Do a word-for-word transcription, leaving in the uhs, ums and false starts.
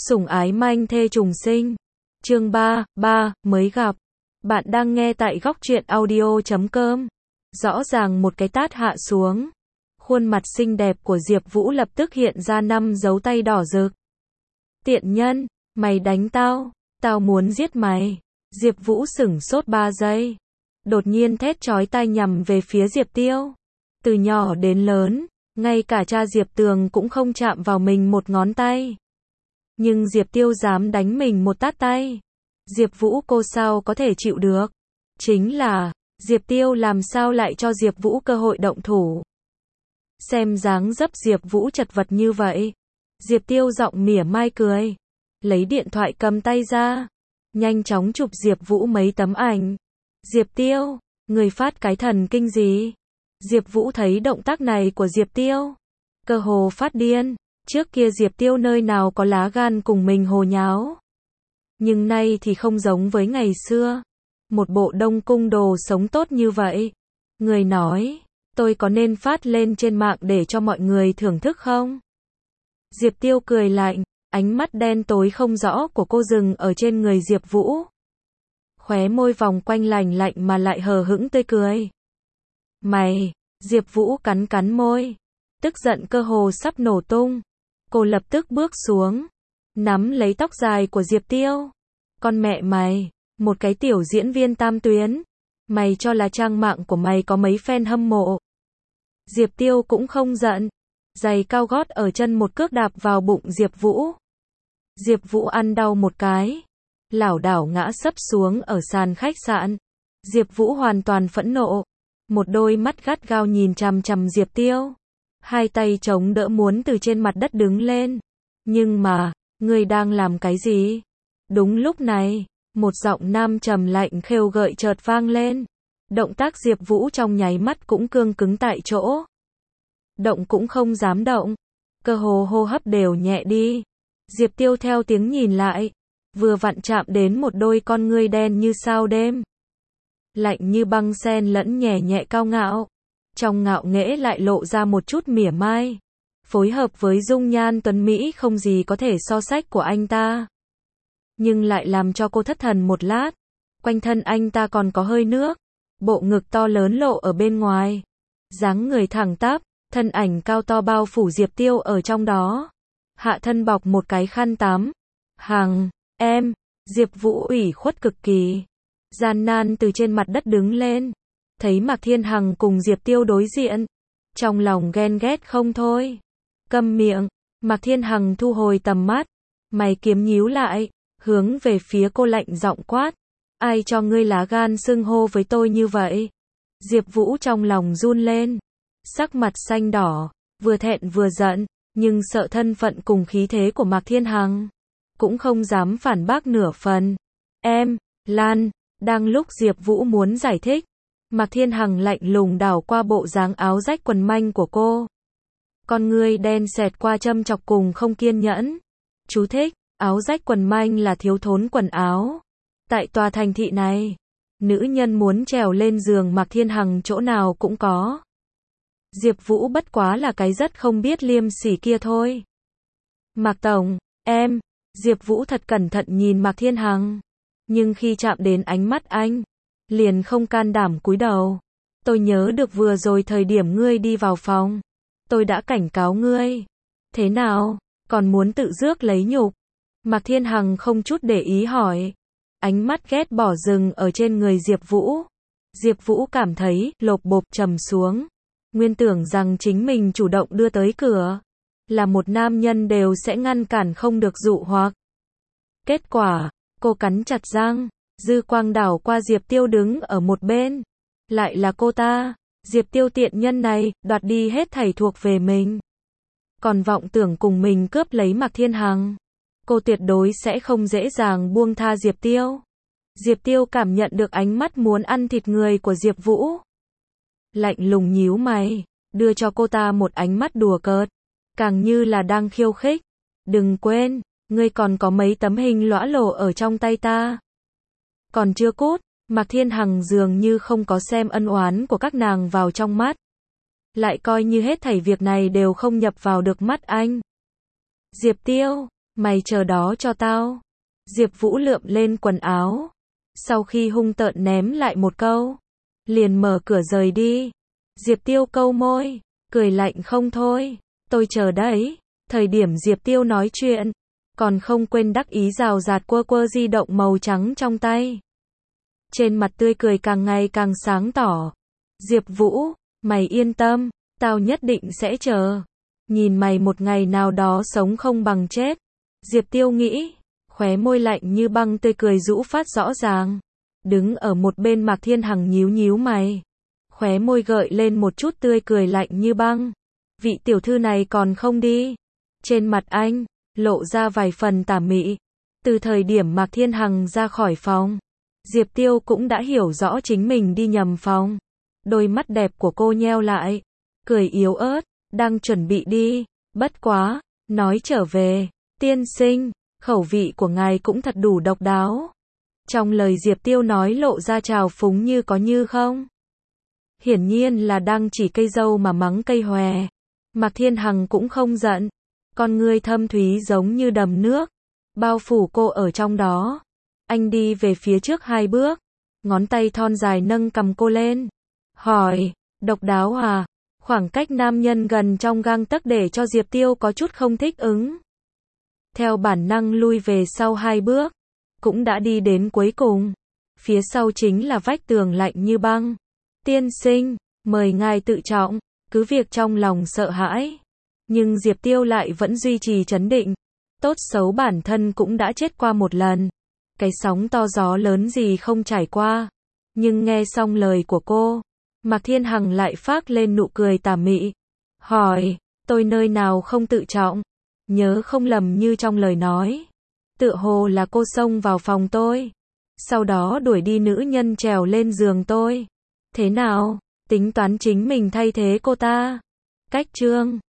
Sủng ái manh thê trùng sinh. Chương ba, ba, mới gặp. Bạn đang nghe tại góc truyện audio chấm com. Rõ ràng một cái tát hạ xuống. Khuôn mặt xinh đẹp của Diệp Vũ lập tức hiện ra năm dấu tay đỏ rực. Tiện nhân, mày đánh tao, tao muốn giết mày. Diệp Vũ sửng sốt ba giây. Đột nhiên thét chói tai nhằm về phía Diệp Tiêu. Từ nhỏ đến lớn, ngay cả cha Diệp Tường cũng không chạm vào mình một ngón tay. Nhưng Diệp Tiêu dám đánh mình một tát tay. Diệp Vũ cô sao có thể chịu được? Chính là, Diệp Tiêu làm sao lại cho Diệp Vũ cơ hội động thủ. Xem dáng dấp Diệp Vũ chật vật như vậy. Diệp Tiêu giọng mỉa mai cười. Lấy điện thoại cầm tay ra. Nhanh chóng chụp Diệp Vũ mấy tấm ảnh. Diệp Tiêu, người phát cái thần kinh gì? Diệp Vũ thấy động tác này của Diệp Tiêu. Cơ hồ phát điên. Trước kia Diệp Tiêu nơi nào có lá gan cùng mình hồ nháo. Nhưng nay thì không giống với ngày xưa. Một bộ Đông Cung đồ sống tốt như vậy. Người nói, tôi có nên phát lên trên mạng để cho mọi người thưởng thức không? Diệp Tiêu cười lạnh, ánh mắt đen tối không rõ của cô dừng ở trên người Diệp Vũ. Khóe môi vòng quanh lành lạnh mà lại hờ hững tươi cười. Mày, Diệp Vũ cắn cắn môi. Tức giận cơ hồ sắp nổ tung. Cô lập tức bước xuống. Nắm lấy tóc dài của Diệp Tiêu. Con mẹ mày, một cái tiểu diễn viên tam tuyến. Mày cho là trang mạng của mày có mấy fan hâm mộ. Diệp Tiêu cũng không giận. Giày cao gót ở chân một cước đạp vào bụng Diệp Vũ. Diệp Vũ ăn đau một cái. Lảo đảo ngã sấp xuống ở sàn khách sạn. Diệp Vũ hoàn toàn phẫn nộ. Một đôi mắt gắt gao nhìn chằm chằm Diệp Tiêu. Hai tay chống đỡ muốn từ trên mặt đất đứng lên. Nhưng mà, ngươi đang làm cái gì? Đúng lúc này, một giọng nam trầm lạnh khêu gợi chợt vang lên. Động tác Diệp Vũ trong nháy mắt cũng cương cứng tại chỗ. Động cũng không dám động. Cơ hồ hô hấp đều nhẹ đi. Diệp Tiêu theo tiếng nhìn lại. Vừa vặn chạm đến một đôi con ngươi đen như sao đêm. Lạnh như băng xen lẫn nhẹ nhẹ cao ngạo. Trong ngạo nghễ lại lộ ra một chút mỉa mai. Phối hợp với dung nhan tuấn Mỹ không gì có thể so sánh của anh ta. Nhưng lại làm cho cô thất thần một lát. Quanh thân anh ta còn có hơi nước. Bộ ngực to lớn lộ ở bên ngoài. Dáng người thẳng tắp, thân ảnh cao to bao phủ Diệp Tiêu ở trong đó. Hạ thân bọc một cái khăn tắm. Hằng, em, Diệp Vũ ủy khuất cực kỳ. Gian nan từ trên mặt đất đứng lên. Thấy Mạc Thiên Hằng cùng Diệp Tiêu đối diện. Trong lòng ghen ghét không thôi. Câm miệng. Mạc Thiên Hằng thu hồi tầm mắt. Mày kiếm nhíu lại. Hướng về phía cô lạnh giọng quát. Ai cho ngươi lá gan xưng hô với tôi như vậy? Diệp Vũ trong lòng run lên. Sắc mặt xanh đỏ. Vừa thẹn vừa giận. Nhưng sợ thân phận cùng khí thế của Mạc Thiên Hằng. Cũng không dám phản bác nửa phần. Em, Lan. Đang lúc Diệp Vũ muốn giải thích. Mạc Thiên Hằng lạnh lùng đảo qua bộ dáng áo rách quần manh của cô. Con ngươi đen xẹt qua châm chọc cùng không kiên nhẫn. Chú thích, áo rách quần manh là thiếu thốn quần áo. Tại tòa thành thị này, nữ nhân muốn trèo lên giường Mạc Thiên Hằng chỗ nào cũng có. Diệp Vũ bất quá là cái rất không biết liêm sỉ kia thôi. Mạc Tổng, em, Diệp Vũ thật cẩn thận nhìn Mạc Thiên Hằng. Nhưng khi chạm đến ánh mắt anh, liền không can đảm cúi đầu. Tôi nhớ được vừa rồi thời điểm ngươi đi vào phòng. Tôi đã cảnh cáo ngươi. Thế nào, còn muốn tự rước lấy nhục? Mạc Thiên Hằng không chút để ý hỏi. Ánh mắt ghét bỏ dừng ở trên người Diệp Vũ. Diệp Vũ cảm thấy lộp bộp trầm xuống. Nguyên tưởng rằng chính mình chủ động đưa tới cửa. Là một nam nhân đều sẽ ngăn cản không được dụ hoặc. Kết quả, cô cắn chặt răng. Dư quang đảo qua Diệp Tiêu đứng ở một bên. Lại là cô ta. Diệp Tiêu tiện nhân này, đoạt đi hết thảy thuộc về mình. Còn vọng tưởng cùng mình cướp lấy Mạc Thiên Hằng. Cô tuyệt đối sẽ không dễ dàng buông tha Diệp Tiêu. Diệp Tiêu cảm nhận được ánh mắt muốn ăn thịt người của Diệp Vũ. Lạnh lùng nhíu mày, đưa cho cô ta một ánh mắt đùa cợt. Càng như là đang khiêu khích. Đừng quên, ngươi còn có mấy tấm hình lõa lồ ở trong tay ta. Còn chưa cút, Mạc Thiên Hằng dường như không có xem ân oán của các nàng vào trong mắt. Lại coi như hết thảy việc này đều không nhập vào được mắt anh. Diệp Tiêu, Mày chờ đó cho tao. Diệp Vũ lượm lên quần áo. Sau khi hung tợn ném lại một câu, liền mở cửa rời đi. Diệp Tiêu câu môi, cười lạnh không thôi. Tôi chờ đấy. Thời điểm Diệp Tiêu nói chuyện, còn không quên đắc ý rào rạt quơ quơ di động màu trắng trong tay. Trên mặt tươi cười càng ngày càng sáng tỏ. Diệp Vũ, mày yên tâm, tao nhất định sẽ chờ. Nhìn mày một ngày nào đó sống không bằng chết. Diệp Tiêu nghĩ, khóe môi lạnh như băng tươi cười rũ phát rõ ràng. Đứng ở một bên Mạc Thiên Hằng nhíu nhíu mày. Khóe môi gợi lên một chút tươi cười lạnh như băng. Vị tiểu thư này còn không đi. Trên mặt anh, lộ ra vài phần tà mị. Từ thời điểm Mạc Thiên Hằng ra khỏi phòng, Diệp Tiêu cũng đã hiểu rõ chính mình đi nhầm phòng. Đôi mắt đẹp của cô nheo lại, cười yếu ớt, đang chuẩn bị đi. Bất quá, nói trở về, tiên sinh, khẩu vị của ngài cũng thật đủ độc đáo. Trong lời Diệp Tiêu nói lộ ra trào phúng như có như không. Hiển nhiên là đang chỉ cây dâu mà mắng cây hòe. Mạc Thiên Hằng cũng không giận. Con ngươi thâm thúy giống như đầm nước, bao phủ cô ở trong đó. Anh đi về phía trước hai bước, ngón tay thon dài nâng cầm cô lên. Hỏi, độc đáo à? Khoảng cách nam nhân gần trong gang tấc để cho Diệp Tiêu có chút không thích ứng. Theo bản năng lui về sau hai bước, cũng đã đi đến cuối cùng. Phía sau chính là vách tường lạnh như băng. Tiên sinh, mời ngài tự trọng, cứ việc trong lòng sợ hãi. Nhưng Diệp Tiêu lại vẫn duy trì trấn định. Tốt xấu bản thân cũng đã chết qua một lần. Cái sóng to gió lớn gì không trải qua. Nhưng nghe xong lời của cô, Mạc Thiên Hằng lại phác lên nụ cười tà mị. Hỏi, tôi nơi nào không tự trọng? Nhớ không lầm như trong lời nói. Tựa hồ là cô xông vào phòng tôi. Sau đó đuổi đi nữ nhân trèo lên giường tôi. Thế nào? Tính toán chính mình thay thế cô ta. Cách chương